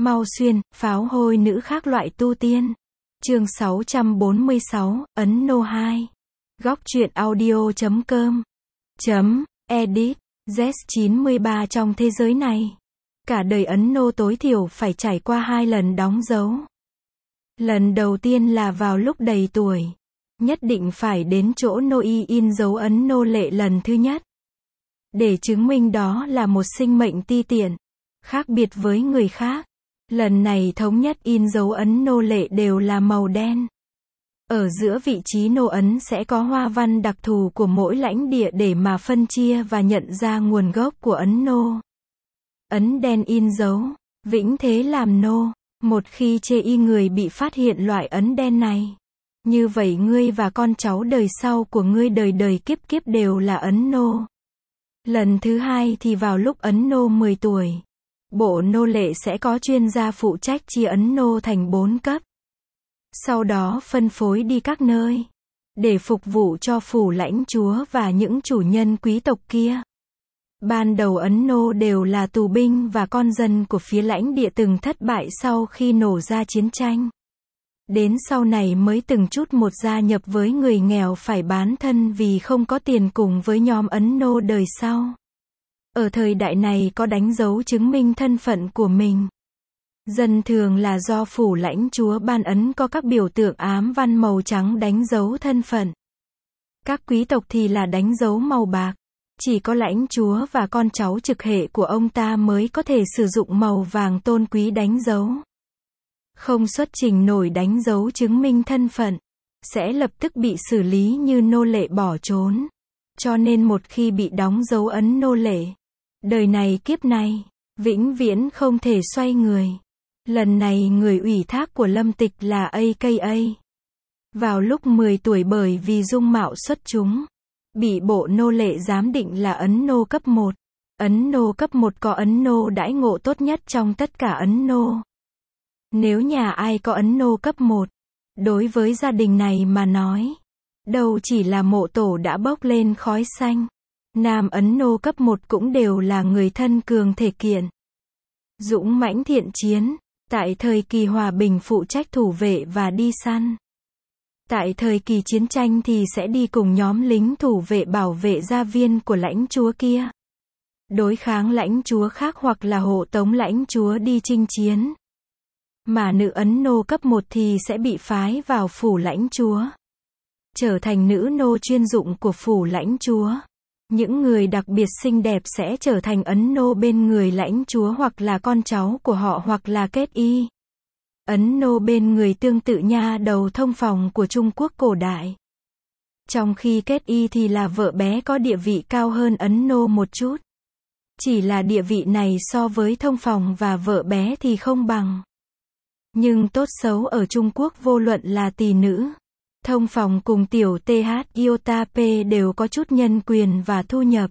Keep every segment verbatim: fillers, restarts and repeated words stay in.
Mau Xuyên, pháo hôi nữ khác loại tu tiên. Chương sáu trăm bốn mươi sáu, Ấn Nô hai. Góc truyện audio chấm com. Chấm, edit, Z chín mươi ba trong thế giới này. Cả đời Ấn Nô tối thiểu phải trải qua hai lần đóng dấu. Lần đầu tiên là vào lúc đầy tuổi. Nhất định phải đến chỗ nô y in dấu ấn nô lệ lần thứ nhất. Để chứng minh đó là một sinh mệnh ti tiện. Khác biệt với người khác. Lần này thống nhất in dấu ấn nô lệ đều là màu đen. Ở giữa vị trí nô ấn sẽ có hoa văn đặc thù của mỗi lãnh địa để mà phân chia và nhận ra nguồn gốc của ấn nô. Ấn đen in dấu, vĩnh thế làm nô. Một khi chê y người bị phát hiện loại ấn đen này, như vậy ngươi và con cháu đời sau của ngươi đời đời kiếp kiếp đều là ấn nô. Lần thứ hai thì vào lúc ấn nô mười tuổi. Bộ nô lệ sẽ có chuyên gia phụ trách chia ấn nô thành bốn cấp. Sau đó phân phối đi các nơi. Để phục vụ cho phủ lãnh chúa và những chủ nhân quý tộc kia. Ban đầu ấn nô đều là tù binh và con dân của phía lãnh địa từng thất bại sau khi nổ ra chiến tranh. Đến sau này mới từng chút một gia nhập với người nghèo phải bán thân vì không có tiền cùng với nhóm ấn nô đời sau. Ở thời đại này có đánh dấu chứng minh thân phận của mình. Dân thường là do phủ lãnh chúa ban ấn có các biểu tượng ám văn màu trắng đánh dấu thân phận. Các quý tộc thì là đánh dấu màu bạc. Chỉ có lãnh chúa và con cháu trực hệ của ông ta mới có thể sử dụng màu vàng tôn quý đánh dấu. Không xuất trình nổi đánh dấu chứng minh thân phận, sẽ lập tức bị xử lý như nô lệ bỏ trốn. Cho nên một khi bị đóng dấu ấn nô lệ, đời này kiếp này, vĩnh viễn không thể xoay người. Lần này người ủy thác của Lâm Tịch là a ca a. Vào lúc mười tuổi bởi vì dung mạo xuất chúng, bị bộ nô lệ giám định là ấn nô cấp một. Ấn nô cấp một có ấn nô đãi ngộ tốt nhất trong tất cả ấn nô. Nếu nhà ai có ấn nô cấp một, đối với gia đình này mà nói, đâu chỉ là mộ tổ đã bốc lên khói xanh. Nam ấn nô cấp một cũng đều là người thân cường thể kiện. Dũng mãnh thiện chiến, tại thời kỳ hòa bình phụ trách thủ vệ và đi săn. Tại thời kỳ chiến tranh thì sẽ đi cùng nhóm lính thủ vệ bảo vệ gia viên của lãnh chúa kia. Đối kháng lãnh chúa khác hoặc là hộ tống lãnh chúa đi chinh chiến. Mà nữ ấn nô cấp một thì sẽ bị phái vào phủ lãnh chúa. Trở thành nữ nô chuyên dụng của phủ lãnh chúa. Những người đặc biệt xinh đẹp sẽ trở thành ấn nô bên người lãnh chúa hoặc là con cháu của họ hoặc là kết y. Ấn nô bên người tương tự nha đầu thông phòng của Trung Quốc cổ đại. Trong khi kết y thì là vợ bé có địa vị cao hơn ấn nô một chút. Chỉ là địa vị này so với thông phòng và vợ bé thì không bằng. Nhưng tốt xấu ở Trung Quốc vô luận là tỳ nữ, thông phòng cùng tiểu th iota p đều có chút nhân quyền và thu nhập.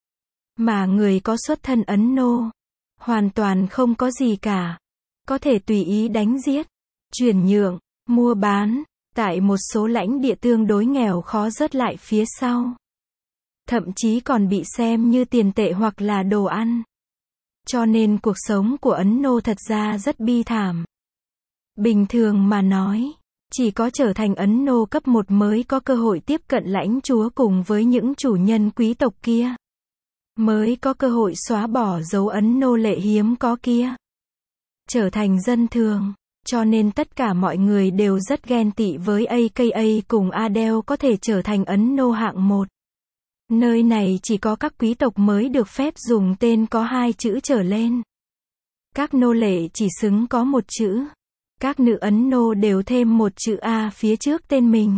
Mà người có xuất thân ấn nô, hoàn toàn không có gì cả. Có thể tùy ý đánh giết, chuyển nhượng, mua bán, tại một số lãnh địa tương đối nghèo khó rớt lại phía sau. Thậm chí còn bị xem như tiền tệ hoặc là đồ ăn. Cho nên cuộc sống của ấn nô thật ra rất bi thảm. Bình thường mà nói, chỉ có trở thành ấn nô cấp một mới có cơ hội tiếp cận lãnh chúa cùng với những chủ nhân quý tộc kia. Mới có cơ hội xóa bỏ dấu ấn nô lệ hiếm có kia. Trở thành dân thường, cho nên tất cả mọi người đều rất ghen tị với a ca a cùng Adele có thể trở thành ấn nô hạng một. Nơi này chỉ có các quý tộc mới được phép dùng tên có hai chữ trở lên. Các nô lệ chỉ xứng có một chữ. Các nữ ấn nô đều thêm một chữ A phía trước tên mình.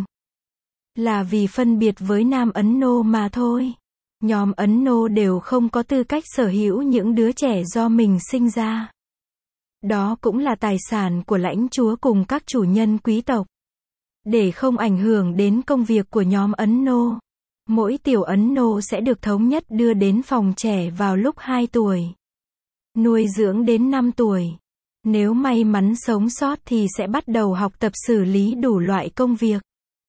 Là vì phân biệt với nam ấn nô mà thôi. Nhóm ấn nô đều không có tư cách sở hữu những đứa trẻ do mình sinh ra. Đó cũng là tài sản của lãnh chúa cùng các chủ nhân quý tộc. Để không ảnh hưởng đến công việc của nhóm ấn nô, mỗi tiểu ấn nô sẽ được thống nhất đưa đến phòng trẻ vào lúc hai tuổi. Nuôi dưỡng đến năm tuổi. Nếu may mắn sống sót thì sẽ bắt đầu học tập xử lý đủ loại công việc.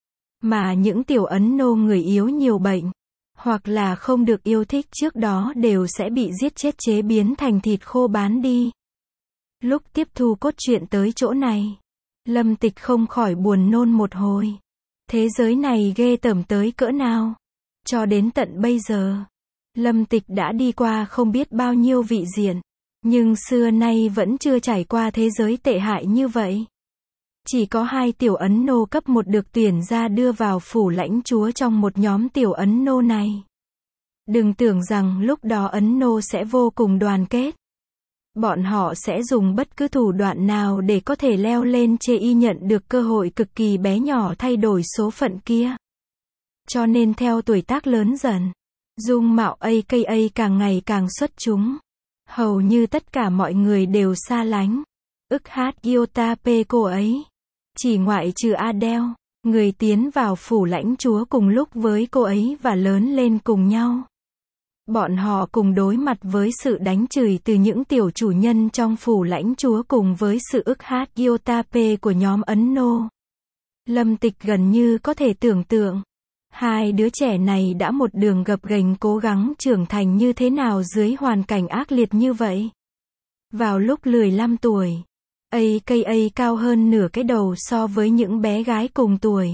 Mà những tiểu ấn nô người yếu nhiều bệnh, hoặc là không được yêu thích trước đó đều sẽ bị giết chết chế biến thành thịt khô bán đi. Lúc tiếp thu cốt truyện tới chỗ này, Lâm Tịch không khỏi buồn nôn một hồi. Thế giới này ghê tởm tới cỡ nào? Cho đến tận bây giờ, Lâm Tịch đã đi qua không biết bao nhiêu vị diện, nhưng xưa nay vẫn chưa trải qua thế giới tệ hại như vậy. Chỉ có hai tiểu ấn nô cấp một được tuyển ra đưa vào phủ lãnh chúa trong một nhóm tiểu ấn nô này. Đừng tưởng rằng lúc đó ấn nô sẽ vô cùng đoàn kết. Bọn họ sẽ dùng bất cứ thủ đoạn nào để có thể leo lên chê y nhận được cơ hội cực kỳ bé nhỏ thay đổi số phận kia. Cho nên theo tuổi tác lớn dần, dung mạo a ca a càng ngày càng xuất chúng. Hầu như tất cả mọi người đều xa lánh. Ức hát Iota P cô ấy. Chỉ ngoại trừ Adele, người tiến vào phủ lãnh chúa cùng lúc với cô ấy và lớn lên cùng nhau. Bọn họ cùng đối mặt với sự đánh chửi từ những tiểu chủ nhân trong phủ lãnh chúa cùng với sự ức hát Iota P của nhóm Ấn Nô. Lâm Tịch gần như có thể tưởng tượng, hai đứa trẻ này đã một đường gập ghềnh cố gắng trưởng thành như thế nào dưới hoàn cảnh ác liệt như vậy. Vào lúc mười lăm tuổi, a ca a cao hơn nửa cái đầu so với những bé gái cùng tuổi.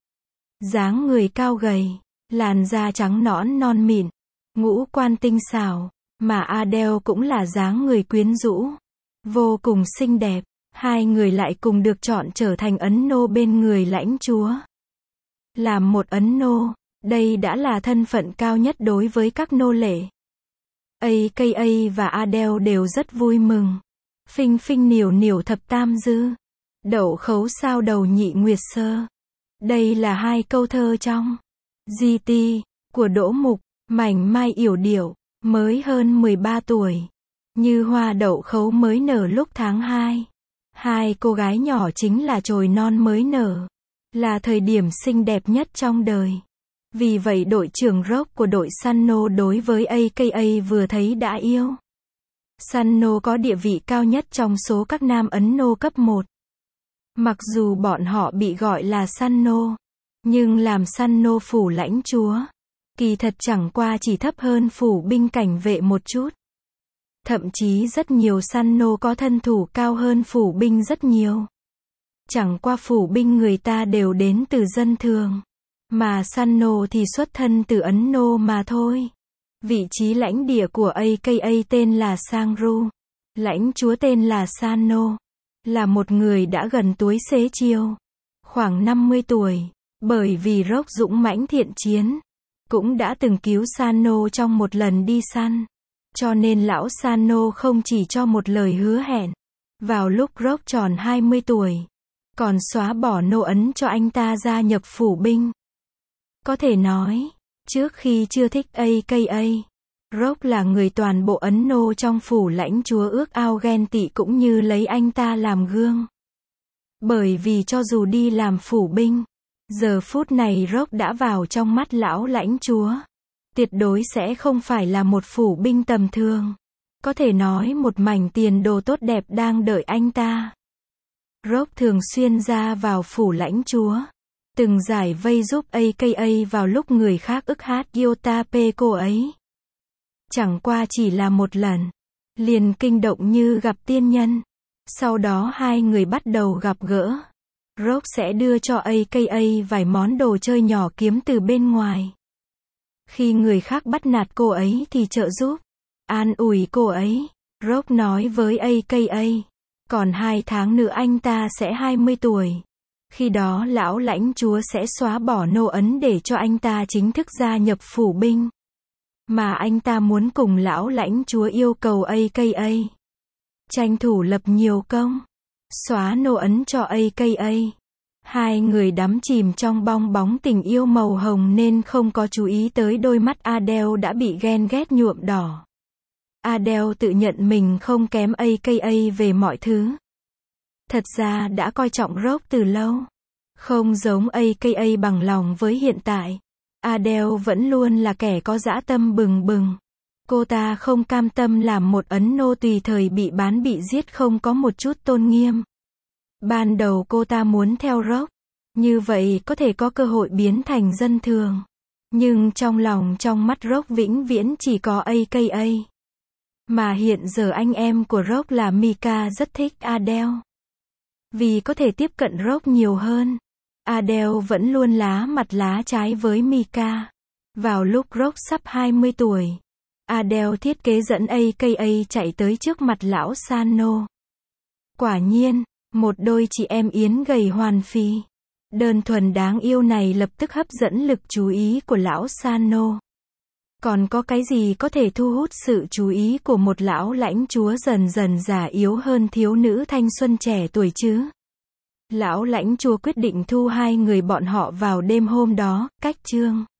Dáng người cao gầy, làn da trắng nõn non mịn, ngũ quan tinh xảo, mà Adele cũng là dáng người quyến rũ, vô cùng xinh đẹp. Hai người lại cùng được chọn trở thành ấn nô bên người lãnh chúa. Làm một ấn nô, đây đã là thân phận cao nhất đối với các nô lệ. a ca a và Adele đều rất vui mừng. Phinh phinh niểu niểu thập tam dư, đậu khấu sao đầu nhị nguyệt sơ. Đây là hai câu thơ trong Di Ti của Đỗ Mục. Mảnh mai yểu điệu, mới hơn mười ba tuổi, như hoa đậu khấu mới nở lúc tháng hai. Hai cô gái nhỏ chính là chồi non mới nở, là thời điểm xinh đẹp nhất trong đời. Vì vậy đội trưởng rock của đội Sunno đối với a ca a vừa thấy đã yêu. Sunno có địa vị cao nhất trong số các nam Ấn Nô cấp một. Mặc dù bọn họ bị gọi là Sunno, nhưng làm Sunno phủ lãnh chúa, kỳ thật chẳng qua chỉ thấp hơn phủ binh cảnh vệ một chút. Thậm chí rất nhiều Sunno có thân thủ cao hơn phủ binh rất nhiều. Chẳng qua phủ binh người ta đều đến từ dân thường, mà Sunno thì xuất thân từ Ấn Nô mà thôi. Vị trí lãnh địa của a ca a tên là Sangru, lãnh chúa tên là Sano, là một người đã gần tuổi xế chiều, khoảng năm mươi tuổi, bởi vì Rock dũng mãnh thiện chiến, cũng đã từng cứu Sano trong một lần đi săn. Cho nên lão Sano không chỉ cho một lời hứa hẹn, vào lúc Rock tròn hai mươi tuổi, còn xóa bỏ nô ấn cho anh ta gia nhập phủ binh. Có thể nói, trước khi chưa thích a ca a, Rock là người toàn bộ Ấn Nô trong phủ lãnh chúa ước ao ghen tị cũng như lấy anh ta làm gương. Bởi vì cho dù đi làm phủ binh, giờ phút này Rock đã vào trong mắt lão lãnh chúa. Tuyệt đối sẽ không phải là một phủ binh tầm thường. Có thể nói một mảnh tiền đồ tốt đẹp đang đợi anh ta. Rock thường xuyên ra vào phủ lãnh chúa, từng giải vây giúp a ca a vào lúc người khác ức hát Iota P cô ấy. Chẳng qua chỉ là một lần, liền kinh động như gặp tiên nhân. Sau đó hai người bắt đầu gặp gỡ. Rock sẽ đưa cho a ca a vài món đồ chơi nhỏ kiếm từ bên ngoài. Khi người khác bắt nạt cô ấy thì trợ giúp, an ủi cô ấy. Rock nói với a ca a, còn hai tháng nữa anh ta sẽ hai mươi tuổi. Khi đó lão lãnh chúa sẽ xóa bỏ nô ấn để cho anh ta chính thức gia nhập phủ binh. Mà anh ta muốn cùng lão lãnh chúa yêu cầu a ca a tranh thủ lập nhiều công, xóa nô ấn cho a ca a. Hai người đắm chìm trong bong bóng tình yêu màu hồng nên không có chú ý tới đôi mắt Adele đã bị ghen ghét nhuộm đỏ. Adele tự nhận mình không kém a ca a về mọi thứ. Thật ra đã coi trọng Rock từ lâu. Không giống a ca a bằng lòng với hiện tại. Adele vẫn luôn là kẻ có dã tâm bừng bừng. Cô ta không cam tâm làm một Ấn Nô tùy thời bị bán bị giết không có một chút tôn nghiêm. Ban đầu cô ta muốn theo Rock, như vậy có thể có cơ hội biến thành dân thường. Nhưng trong lòng trong mắt Rock vĩnh viễn chỉ có a ca a. Mà hiện giờ anh em của Rock là Mika rất thích Adele. Vì có thể tiếp cận Rock nhiều hơn, Adele vẫn luôn lá mặt lá trái với Mika. Vào lúc Rock sắp hai mươi tuổi, Adele thiết kế dẫn a ca a chạy tới trước mặt lão Sano. Quả nhiên, một đôi chị em yến gầy hoàn phi, đơn thuần đáng yêu này lập tức hấp dẫn lực chú ý của lão Sano. Còn có cái gì có thể thu hút sự chú ý của một lão lãnh chúa dần dần già yếu hơn thiếu nữ thanh xuân trẻ tuổi chứ? Lão lãnh chúa quyết định thu hai người bọn họ vào đêm hôm đó, cách chương